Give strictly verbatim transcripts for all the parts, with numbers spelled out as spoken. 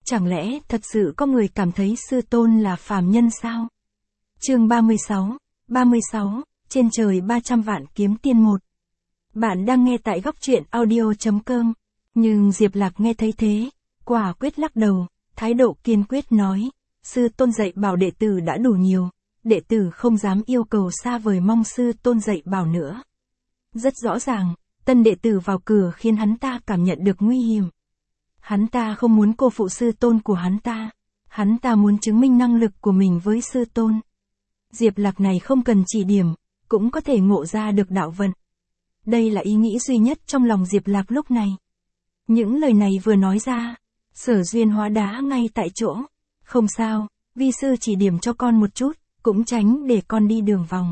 Chẳng lẽ thật sự có người cảm thấy sư tôn là phàm nhân sao? Chương ba mươi sáu, ba mươi sáu, trên trời ba trăm vạn kiếm tiên một. Bạn đang nghe tại góc truyện audio chấm com, nhưng Diệp Lạc nghe thấy thế, quả quyết lắc đầu, thái độ kiên quyết nói, sư tôn dạy bảo đệ tử đã đủ nhiều, đệ tử không dám yêu cầu xa vời, mong sư tôn dạy bảo nữa. Rất rõ ràng, tân đệ tử vào cửa khiến hắn ta cảm nhận được nguy hiểm. Hắn ta không muốn cô phụ sư tôn của hắn ta, hắn ta muốn chứng minh năng lực của mình với sư tôn. Diệp Lạc này không cần chỉ điểm, cũng có thể ngộ ra được đạo vận. Đây là ý nghĩ duy nhất trong lòng Diệp Lạc lúc này. Những lời này vừa nói ra, Sở Duyên hóa đá ngay tại chỗ. Không sao, vi sư chỉ điểm cho con một chút, cũng tránh để con đi đường vòng.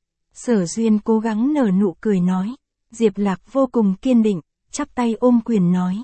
Sở Duyên cố gắng nở nụ cười nói. Diệp Lạc vô cùng kiên định, chắp tay ôm quyền nói.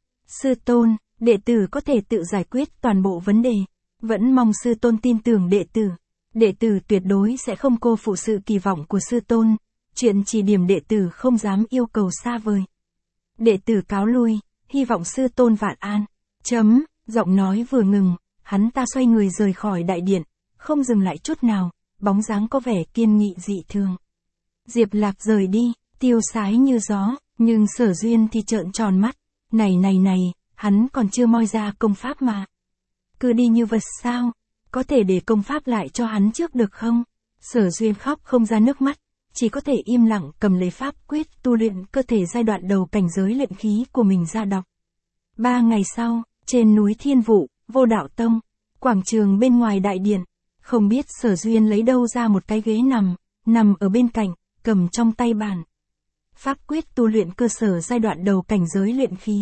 Sư tôn, đệ tử có thể tự giải quyết toàn bộ vấn đề, vẫn mong sư tôn tin tưởng đệ tử. Đệ tử tuyệt đối sẽ không cô phụ sự kỳ vọng của sư tôn, chuyện chỉ điểm đệ tử không dám yêu cầu xa vời. Đệ tử cáo lui, hy vọng sư tôn vạn an. Chấm, giọng nói vừa ngừng, hắn ta xoay người rời khỏi đại điện, không dừng lại chút nào, bóng dáng có vẻ kiên nghị dị thường. Diệp Lạc rời đi, tiêu sái như gió, nhưng Sở Duyên thì trợn tròn mắt. Này này này, hắn còn chưa moi ra công pháp mà. Cứ đi như vật sao? Có thể để công pháp lại cho hắn trước được không? Sở Duyên khóc không ra nước mắt, chỉ có thể im lặng cầm lấy pháp quyết tu luyện cơ thể giai đoạn đầu cảnh giới luyện khí của mình ra đọc. Ba ngày sau, trên núi Thiên Vụ, Vô Đạo Tông, quảng trường bên ngoài đại điện, không biết Sở Duyên lấy đâu ra một cái ghế nằm, nằm ở bên cạnh, cầm trong tay bàn. Pháp quyết tu luyện cơ sở giai đoạn đầu cảnh giới luyện khí.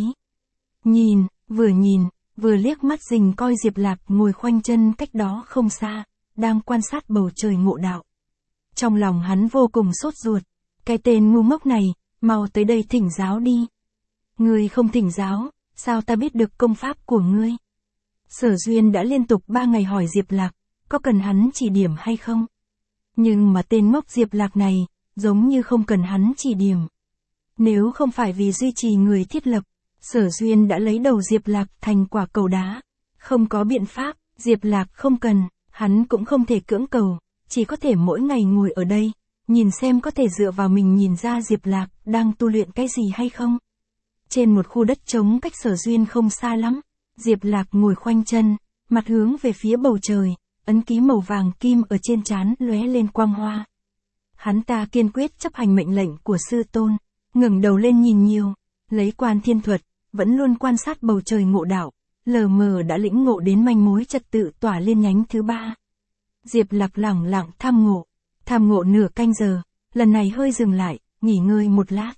Nhìn, vừa nhìn, vừa liếc mắt rình coi Diệp Lạc ngồi khoanh chân cách đó không xa, đang quan sát bầu trời ngộ đạo. Trong lòng hắn vô cùng sốt ruột, cái tên ngu ngốc này, mau tới đây thỉnh giáo đi. Ngươi không thỉnh giáo, sao ta biết được công pháp của ngươi? Sở Duyên đã liên tục ba ngày hỏi Diệp Lạc, có cần hắn chỉ điểm hay không? Nhưng mà tên ngốc Diệp Lạc này, giống như không cần hắn chỉ điểm. Nếu không phải vì duy trì người thiết lập, Sở Duyên đã lấy đầu Diệp Lạc thành quả cầu đá. Không có biện pháp, Diệp Lạc không cần, hắn cũng không thể cưỡng cầu, chỉ có thể mỗi ngày ngồi ở đây, nhìn xem có thể dựa vào mình nhìn ra Diệp Lạc đang tu luyện cái gì hay không. Trên một khu đất trống cách Sở Duyên không xa lắm, Diệp Lạc ngồi khoanh chân, mặt hướng về phía bầu trời, ấn ký màu vàng kim ở trên trán lóe lên quang hoa. Hắn ta kiên quyết chấp hành mệnh lệnh của sư tôn, ngẩng đầu lên nhìn nhiều, lấy quan thiên thuật, vẫn luôn quan sát bầu trời ngộ đạo, lờ mờ đã lĩnh ngộ đến manh mối trật tự tỏa liên nhánh thứ ba. Diệp Lạc lẳng lặng tham ngộ, tham ngộ nửa canh giờ, lần này hơi dừng lại, nghỉ ngơi một lát.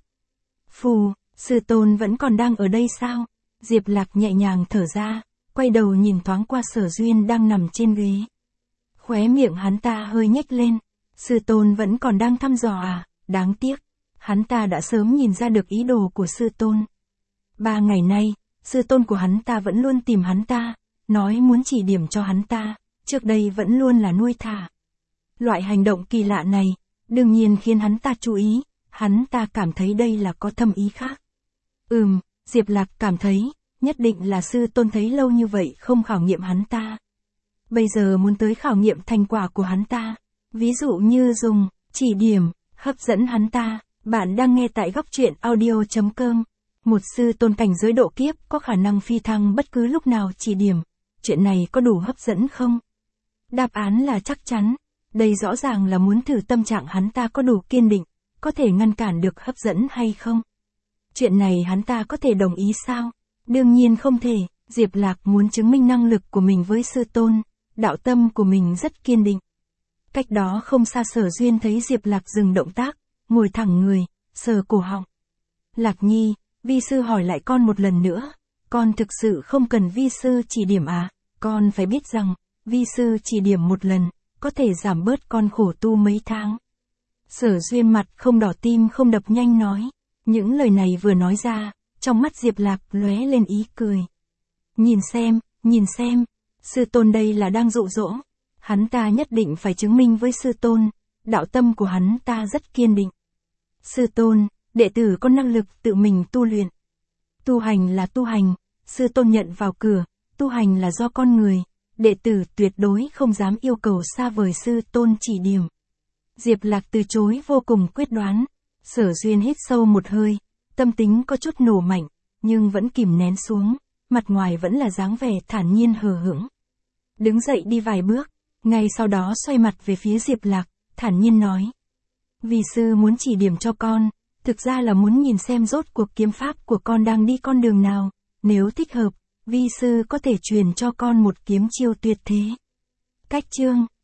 Phù, sư tôn vẫn còn đang ở đây sao? Diệp Lạc nhẹ nhàng thở ra, quay đầu nhìn thoáng qua Sở Duyên đang nằm trên ghế. Khóe miệng hắn ta hơi nhếch lên, sư tôn vẫn còn đang thăm dò à, đáng tiếc. Hắn ta đã sớm nhìn ra được ý đồ của sư tôn. Ba ngày nay, sư tôn của hắn ta vẫn luôn tìm hắn ta, nói muốn chỉ điểm cho hắn ta, trước đây vẫn luôn là nuôi thả. Loại hành động kỳ lạ này, đương nhiên khiến hắn ta chú ý, hắn ta cảm thấy đây là có thâm ý khác. Ừm, Diệp Lạc cảm thấy, nhất định là sư tôn thấy lâu như vậy không khảo nghiệm hắn ta. Bây giờ muốn tới khảo nghiệm thành quả của hắn ta, ví dụ như dùng, chỉ điểm, hấp dẫn hắn ta. Bạn đang nghe tại góc truyện audio chấm com. Một sư tôn cảnh giới độ kiếp có khả năng phi thăng bất cứ lúc nào chỉ điểm. Chuyện này có đủ hấp dẫn không? Đáp án là chắc chắn. Đây rõ ràng là muốn thử tâm trạng hắn ta có đủ kiên định, có thể ngăn cản được hấp dẫn hay không? Chuyện này hắn ta có thể đồng ý sao? Đương nhiên không thể. Diệp Lạc muốn chứng minh năng lực của mình với sư tôn, đạo tâm của mình rất kiên định. Cách đó không xa Sở Duyên thấy Diệp Lạc dừng động tác, ngồi thẳng người, sờ cổ họng. Lạc Nhi, vi sư hỏi lại con một lần nữa, con thực sự không cần vi sư chỉ điểm à? Con phải biết rằng, vi sư chỉ điểm một lần, có thể giảm bớt con khổ tu mấy tháng. Sở Duyên mặt không đỏ tim không đập nhanh nói, những lời này vừa nói ra, trong mắt Diệp Lạc lóe lên ý cười. Nhìn xem, nhìn xem, sư tôn đây là đang dụ dỗ, hắn ta nhất định phải chứng minh với sư tôn, đạo tâm của hắn ta rất kiên định. Sư tôn, đệ tử có năng lực tự mình tu luyện. Tu hành là tu hành, sư tôn nhận vào cửa, tu hành là do con người, đệ tử tuyệt đối không dám yêu cầu xa vời sư tôn chỉ điểm. Diệp Lạc từ chối vô cùng quyết đoán. Sở Duyên hít sâu một hơi, tâm tính có chút nổ mạnh, nhưng vẫn kìm nén xuống, mặt ngoài vẫn là dáng vẻ thản nhiên hờ hững. Đứng dậy đi vài bước, ngay sau đó xoay mặt về phía Diệp Lạc, thản nhiên nói. Vi sư muốn chỉ điểm cho con, thực ra là muốn nhìn xem rốt cuộc kiếm pháp của con đang đi con đường nào, nếu thích hợp, vi sư có thể truyền cho con một kiếm chiêu tuyệt thế. Cách chương